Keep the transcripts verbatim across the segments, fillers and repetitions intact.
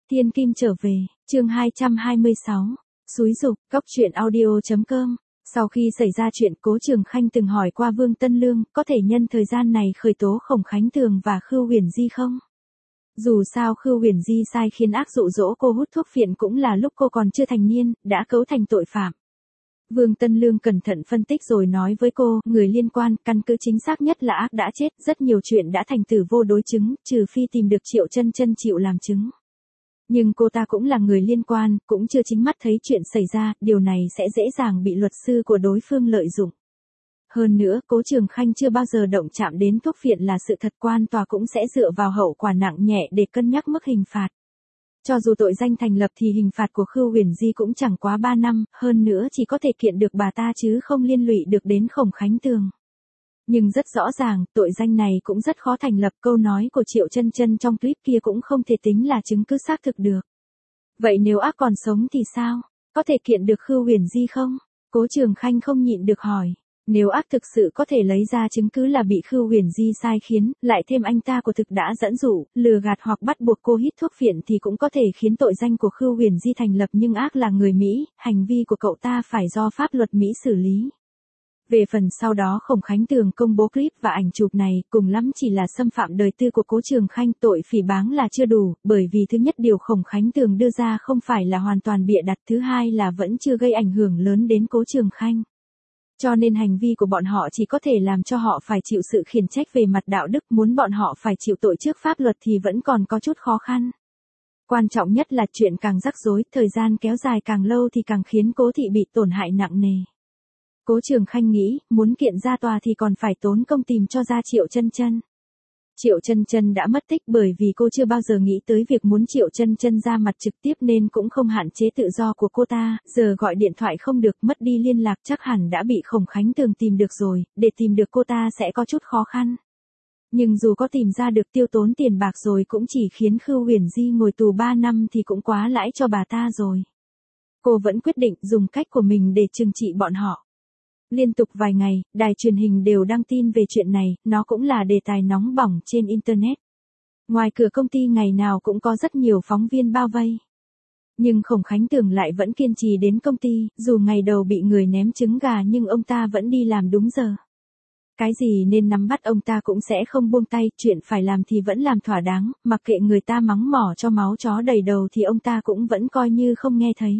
Thiên Kim trở về, chương hai trăm hai mươi sáu, xúi giục, cóc truyện audio chấm com. Sau khi xảy ra chuyện, Cố Trường Khanh từng hỏi qua Vương Tân Lương, có thể nhân thời gian này khởi tố Khổng Khánh Tường và Khưu Huyền Di không? Dù sao Khưu Huyền Di sai khiến ác dụ dỗ cô hút thuốc phiện cũng là lúc cô còn chưa thành niên, đã cấu thành tội phạm. Vương Tân Lương cẩn thận phân tích rồi nói với cô, người liên quan, căn cứ chính xác nhất là ác đã chết, rất nhiều chuyện đã thành tử vô đối chứng, trừ phi tìm được Triệu Chân Chân chịu làm chứng. Nhưng cô ta cũng là người liên quan, cũng chưa chính mắt thấy chuyện xảy ra, điều này sẽ dễ dàng bị luật sư của đối phương lợi dụng. Hơn nữa, Cố Trường Khanh chưa bao giờ động chạm đến thuốc phiện là sự thật, quan tòa cũng sẽ dựa vào hậu quả nặng nhẹ để cân nhắc mức hình phạt. Cho dù tội danh thành lập thì hình phạt của Khưu Huyền Di cũng chẳng quá ba năm, hơn nữa chỉ có thể kiện được bà ta chứ không liên lụy được đến Khổng Khánh Tường. Nhưng rất rõ ràng, tội danh này cũng rất khó thành lập, câu nói của Triệu Chân Chân trong clip kia cũng không thể tính là chứng cứ xác thực được. Vậy nếu ác còn sống thì sao? Có thể kiện được Khưu Huyền Di không? Cố Trường Khanh không nhịn được hỏi. Nếu ác thực sự có thể lấy ra chứng cứ là bị Khưu Huyền Di sai khiến, lại thêm anh ta của thực đã dẫn dụ, lừa gạt hoặc bắt buộc cô hít thuốc phiện thì cũng có thể khiến tội danh của Khưu Huyền Di thành lập, nhưng ác là người Mỹ, hành vi của cậu ta phải do pháp luật Mỹ xử lý. Về phần sau đó Khổng Khánh Tường công bố clip và ảnh chụp này, cùng lắm chỉ là xâm phạm đời tư của Cố Trường Khanh, tội phỉ báng là chưa đủ, bởi vì thứ nhất điều Khổng Khánh Tường đưa ra không phải là hoàn toàn bịa đặt, thứ hai là vẫn chưa gây ảnh hưởng lớn đến Cố Trường Khanh. Cho nên hành vi của bọn họ chỉ có thể làm cho họ phải chịu sự khiển trách về mặt đạo đức, muốn bọn họ phải chịu tội trước pháp luật thì vẫn còn có chút khó khăn. Quan trọng nhất là chuyện càng rắc rối, thời gian kéo dài càng lâu thì càng khiến Cố thị bị tổn hại nặng nề. Cố Trường Khanh nghĩ, muốn kiện ra tòa thì còn phải tốn công tìm cho ra Triệu Chân Chân. Triệu Chân Chân đã mất tích bởi vì cô chưa bao giờ nghĩ tới việc muốn Triệu Chân Chân ra mặt trực tiếp nên cũng không hạn chế tự do của cô ta, giờ gọi điện thoại không được, mất đi liên lạc chắc hẳn đã bị Khổng Khánh Tường tìm được rồi, để tìm được cô ta sẽ có chút khó khăn. Nhưng dù có tìm ra được, tiêu tốn tiền bạc rồi cũng chỉ khiến Khưu Huyền Di ngồi tù ba năm thì cũng quá lãi cho bà ta rồi. Cô vẫn quyết định dùng cách của mình để trừng trị bọn họ. Liên tục vài ngày, đài truyền hình đều đăng tin về chuyện này, nó cũng là đề tài nóng bỏng trên Internet. Ngoài cửa công ty ngày nào cũng có rất nhiều phóng viên bao vây. Nhưng Khổng Khánh Tường lại vẫn kiên trì đến công ty, dù ngày đầu bị người ném trứng gà nhưng ông ta vẫn đi làm đúng giờ. Cái gì nên nắm bắt ông ta cũng sẽ không buông tay, chuyện phải làm thì vẫn làm thỏa đáng, mặc kệ người ta mắng mỏ cho máu chó đầy đầu thì ông ta cũng vẫn coi như không nghe thấy.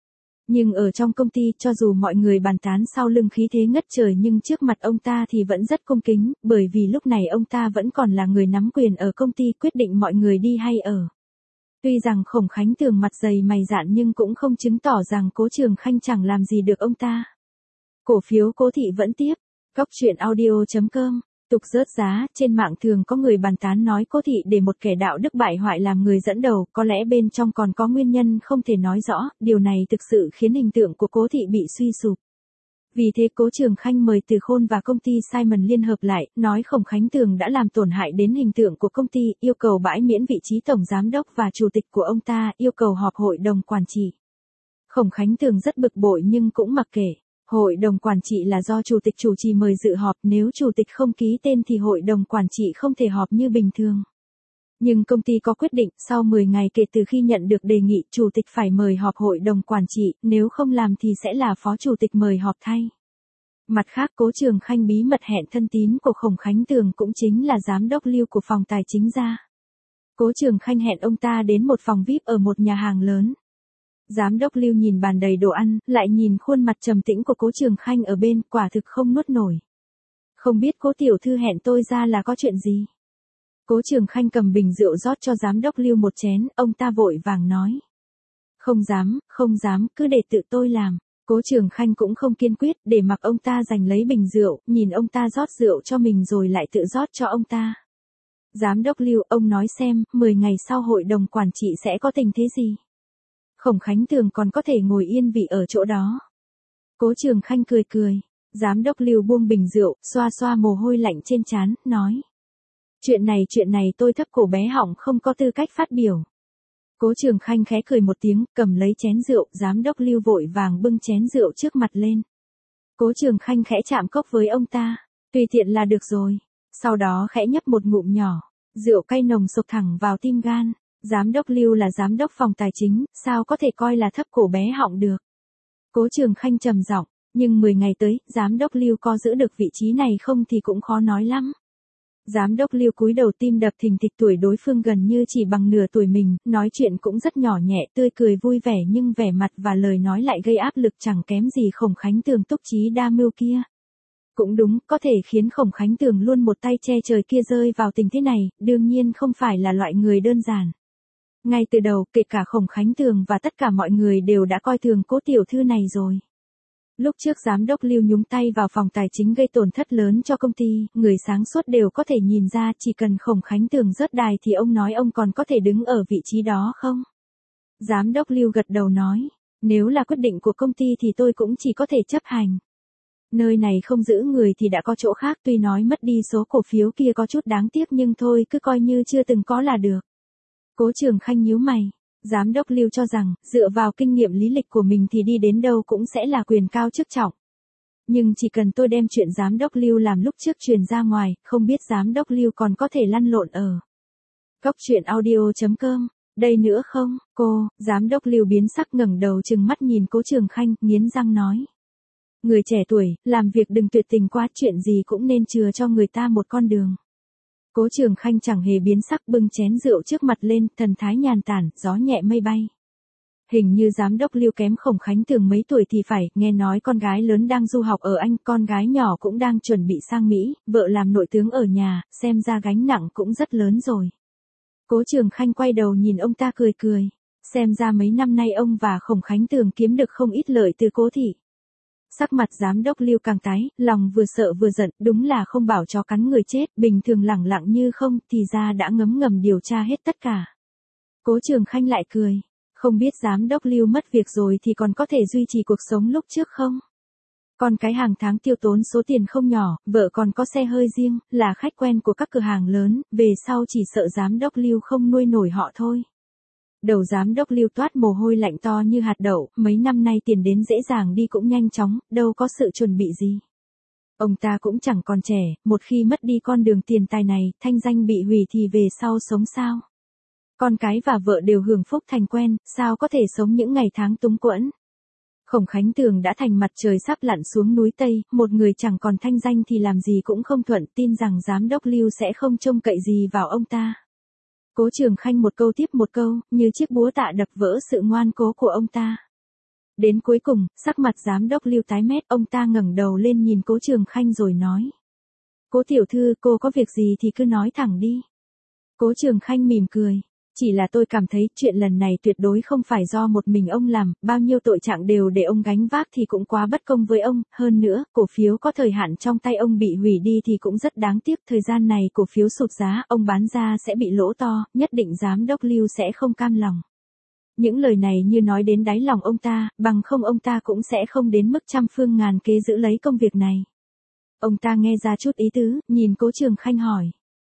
Nhưng ở trong công ty, cho dù mọi người bàn tán sau lưng khí thế ngất trời nhưng trước mặt ông ta thì vẫn rất cung kính, bởi vì lúc này ông ta vẫn còn là người nắm quyền ở công ty, quyết định mọi người đi hay ở. Tuy rằng Khổng Khánh Tường mặt dày mày dạn nhưng cũng không chứng tỏ rằng Cố Trường Khanh chẳng làm gì được ông ta. Cổ phiếu Cố thị vẫn tiếp. Cóc truyện audio chấm com. Tục rớt giá, trên mạng thường có người bàn tán nói Cố thị để một kẻ đạo đức bại hoại làm người dẫn đầu, có lẽ bên trong còn có nguyên nhân không thể nói rõ, điều này thực sự khiến hình tượng của Cố thị bị suy sụp. Vì thế Cố Trường Khanh mời Từ Khôn và công ty Simon liên hợp lại, nói Khổng Khánh Tường đã làm tổn hại đến hình tượng của công ty, yêu cầu bãi miễn vị trí tổng giám đốc và chủ tịch của ông ta, yêu cầu họp hội đồng quản trị. Khổng Khánh Tường rất bực bội nhưng cũng mặc kệ. Hội đồng quản trị là do chủ tịch chủ trì mời dự họp, nếu chủ tịch không ký tên thì hội đồng quản trị không thể họp như bình thường. Nhưng công ty có quyết định, sau mười ngày kể từ khi nhận được đề nghị, chủ tịch phải mời họp hội đồng quản trị, nếu không làm thì sẽ là phó chủ tịch mời họp thay. Mặt khác, Cố Trường Khanh bí mật hẹn thân tín của Khổng Khánh Tường cũng chính là giám đốc Lưu của phòng tài chính ra. Cố Trường Khanh hẹn ông ta đến một phòng vi ai pi ở một nhà hàng lớn. Giám đốc Lưu nhìn bàn đầy đồ ăn, lại nhìn khuôn mặt trầm tĩnh của Cố Trường Khanh ở bên, quả thực không nuốt nổi. Không biết Cố tiểu thư hẹn tôi ra là có chuyện gì? Cố Trường Khanh cầm bình rượu rót cho giám đốc Lưu một chén, ông ta vội vàng nói. Không dám, không dám, cứ để tự tôi làm. Cố Trường Khanh cũng không kiên quyết, để mặc ông ta giành lấy bình rượu, nhìn ông ta rót rượu cho mình rồi lại tự rót cho ông ta. Giám đốc Lưu, ông nói xem, mười ngày sau hội đồng quản trị sẽ có tình thế gì? Khổng Khánh Tường còn có thể ngồi yên vị ở chỗ đó. Cố Trường Khanh cười cười. Giám đốc Lưu buông bình rượu, xoa xoa mồ hôi lạnh trên trán, nói. Chuyện này chuyện này tôi thấp cổ bé họng không có tư cách phát biểu. Cố Trường Khanh khẽ cười một tiếng, cầm lấy chén rượu, giám đốc Lưu vội vàng bưng chén rượu trước mặt lên. Cố Trường Khanh khẽ chạm cốc với ông ta. Tùy tiện là được rồi. Sau đó khẽ nhấp một ngụm nhỏ. Rượu cay nồng sộc thẳng vào tim gan. Giám đốc Lưu là giám đốc phòng tài chính, sao có thể coi là thấp cổ bé họng được. Cố Trường Khanh trầm giọng, nhưng mười ngày tới, giám đốc Lưu có giữ được vị trí này không thì cũng khó nói lắm. Giám đốc Lưu cúi đầu tim đập thình thịch, tuổi đối phương gần như chỉ bằng nửa tuổi mình, nói chuyện cũng rất nhỏ nhẹ, tươi cười vui vẻ nhưng vẻ mặt và lời nói lại gây áp lực chẳng kém gì Khổng Khánh Tường túc trí đa mưu kia. Cũng đúng, có thể khiến Khổng Khánh Tường luôn một tay che trời kia rơi vào tình thế này, đương nhiên không phải là loại người đơn giản. Ngay từ đầu, kể cả Khổng Khánh Tường và tất cả mọi người đều đã coi thường Cố tiểu thư này rồi. Lúc trước giám đốc Lưu nhúng tay vào phòng tài chính gây tổn thất lớn cho công ty, người sáng suốt đều có thể nhìn ra chỉ cần Khổng Khánh Tường rớt đài thì ông nói ông còn có thể đứng ở vị trí đó không? Giám đốc Lưu gật đầu nói, nếu là quyết định của công ty thì tôi cũng chỉ có thể chấp hành. Nơi này không giữ người thì đã có chỗ khác, tuy nói mất đi số cổ phiếu kia có chút đáng tiếc nhưng thôi cứ coi như chưa từng có là được. Cố Trường Khanh nhíu mày. Giám đốc Lưu cho rằng, dựa vào kinh nghiệm lý lịch của mình thì đi đến đâu cũng sẽ là quyền cao chức trọng. Nhưng chỉ cần tôi đem chuyện giám đốc Lưu làm lúc trước truyền ra ngoài, không biết giám đốc Lưu còn có thể lăn lộn ở Cóc truyện audio chấm com. Đây nữa không, cô, giám đốc Lưu biến sắc ngẩng đầu trừng mắt nhìn Cố Trường Khanh, nghiến răng nói. Người trẻ tuổi, làm việc đừng tuyệt tình quá, chuyện gì cũng nên chừa cho người ta một con đường. Cố Trường Khanh chẳng hề biến sắc, bưng chén rượu trước mặt lên, thần thái nhàn tản, gió nhẹ mây bay. Hình như giám đốc Lưu kém Khổng Khánh Tường mấy tuổi thì phải, nghe nói con gái lớn đang du học ở Anh, con gái nhỏ cũng đang chuẩn bị sang Mỹ, vợ làm nội tướng ở nhà, xem ra gánh nặng cũng rất lớn rồi. Cố Trường Khanh quay đầu nhìn ông ta cười cười, xem ra mấy năm nay ông và Khổng Khánh Tường kiếm được không ít lợi từ Cố thị. Sắc mặt giám đốc Lưu càng tái, lòng vừa sợ vừa giận, đúng là không bảo chó cắn người chết, bình thường lẳng lặng như không, thì ra đã ngấm ngầm điều tra hết tất cả. Cố Trường Khanh lại cười, không biết giám đốc Lưu mất việc rồi thì còn có thể duy trì cuộc sống lúc trước không? Còn cái hàng tháng tiêu tốn số tiền không nhỏ, vợ còn có xe hơi riêng, là khách quen của các cửa hàng lớn, về sau chỉ sợ giám đốc Lưu không nuôi nổi họ thôi. Đầu giám đốc Lưu toát mồ hôi lạnh to như hạt đậu, mấy năm nay tiền đến dễ dàng đi cũng nhanh chóng, đâu có sự chuẩn bị gì. Ông ta cũng chẳng còn trẻ, một khi mất đi con đường tiền tài này, thanh danh bị hủy thì về sau sống sao? Con cái và vợ đều hưởng phúc thành quen, sao có thể sống những ngày tháng túng quẫn? Khổng Khánh Tường đã thành mặt trời sắp lặn xuống núi Tây, một người chẳng còn thanh danh thì làm gì cũng không thuận, tin rằng giám đốc Lưu sẽ không trông cậy gì vào ông ta. Cố Trường Khanh một câu tiếp một câu, như chiếc búa tạ đập vỡ sự ngoan cố của ông ta. Đến cuối cùng, sắc mặt giám đốc Lưu tái mét, ông ta ngẩng đầu lên nhìn Cố Trường Khanh rồi nói. Cố tiểu thư, cô có việc gì thì cứ nói thẳng đi. Cố Trường Khanh mỉm cười. Chỉ là tôi cảm thấy chuyện lần này tuyệt đối không phải do một mình ông làm, bao nhiêu tội trạng đều để ông gánh vác thì cũng quá bất công với ông, hơn nữa, cổ phiếu có thời hạn trong tay ông bị hủy đi thì cũng rất đáng tiếc, thời gian này cổ phiếu sụt giá, ông bán ra sẽ bị lỗ to, nhất định giám đốc Lưu sẽ không cam lòng. Những lời này như nói đến đáy lòng ông ta, bằng không ông ta cũng sẽ không đến mức trăm phương ngàn kế giữ lấy công việc này. Ông ta nghe ra chút ý tứ, nhìn Cố Trường Khanh hỏi.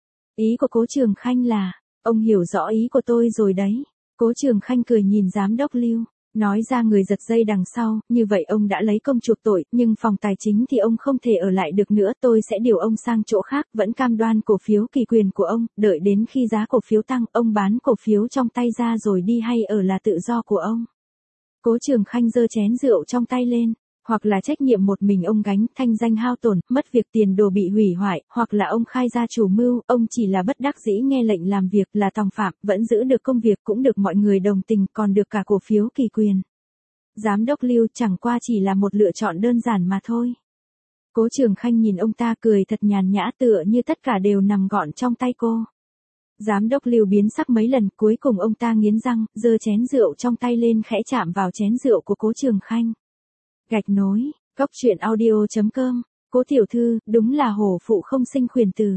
Ý của Cố Trường Khanh là, ông hiểu rõ ý của tôi rồi đấy. Cố Trường Khanh cười nhìn giám đốc Lưu, nói ra người giật dây đằng sau, như vậy ông đã lấy công chuộc tội, nhưng phòng tài chính thì ông không thể ở lại được nữa, tôi sẽ điều ông sang chỗ khác, vẫn cam đoan cổ phiếu kỳ quyền của ông, đợi đến khi giá cổ phiếu tăng, ông bán cổ phiếu trong tay ra rồi đi hay ở là tự do của ông. Cố Trường Khanh giơ chén rượu trong tay lên. Hoặc là trách nhiệm một mình ông gánh, thanh danh hao tổn, mất việc tiền đồ bị hủy hoại, hoặc là ông khai ra chủ mưu, ông chỉ là bất đắc dĩ nghe lệnh làm việc, là tòng phạm, vẫn giữ được công việc cũng được mọi người đồng tình, còn được cả cổ phiếu kỳ quyền. Giám đốc Lưu chẳng qua chỉ là một lựa chọn đơn giản mà thôi. Cố Trường Khanh nhìn ông ta cười thật nhàn nhã, tựa như tất cả đều nằm gọn trong tay cô. Giám đốc Lưu biến sắc mấy lần, cuối cùng ông ta nghiến răng, giơ chén rượu trong tay lên khẽ chạm vào chén rượu của Cố Trường Khanh. Gạch nối, Cóc truyện audio chấm com, Cố tiểu thư, đúng là hổ phụ không sinh khuyển tử.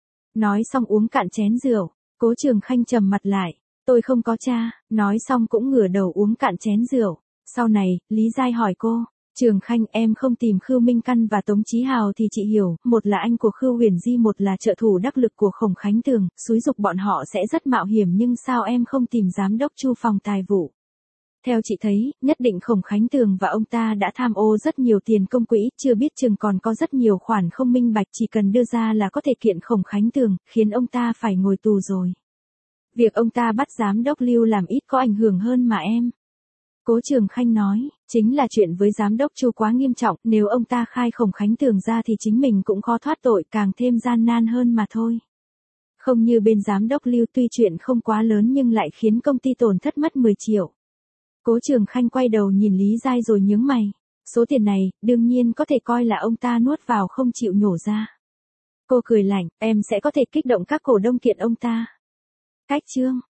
Nói xong uống cạn chén rượu, Cố Trường Khanh trầm mặt lại, tôi không có cha, nói xong cũng ngửa đầu uống cạn chén rượu. Sau này, Lý Giai hỏi cô, Trường Khanh em không tìm Khưu Minh Căn và Tống Chí Hào thì chị hiểu, một là anh của Khưu Huyền Di, một là trợ thủ đắc lực của Khổng Khánh Tường, xúi giục bọn họ sẽ rất mạo hiểm, nhưng sao em không tìm giám đốc Chu phòng tài vụ? Theo chị thấy, nhất định Khổng Khánh Tường và ông ta đã tham ô rất nhiều tiền công quỹ, chưa biết chừng còn có rất nhiều khoản không minh bạch, chỉ cần đưa ra là có thể kiện Khổng Khánh Tường, khiến ông ta phải ngồi tù rồi. Việc ông ta bắt giám đốc Lưu làm ít có ảnh hưởng hơn mà em. Cố Trường Khanh nói, chính là chuyện với giám đốc Chu quá nghiêm trọng, nếu ông ta khai Khổng Khánh Tường ra thì chính mình cũng khó thoát tội, càng thêm gian nan hơn mà thôi. Không như bên giám đốc Lưu, tuy chuyện không quá lớn nhưng lại khiến công ty tổn thất mất mười triệu. Cố Trường Khanh quay đầu nhìn Lý Giai rồi nhướng mày. Số tiền này, đương nhiên có thể coi là ông ta nuốt vào không chịu nhổ ra. Cô cười lạnh, em sẽ có thể kích động các cổ đông kiện ông ta. Cách chương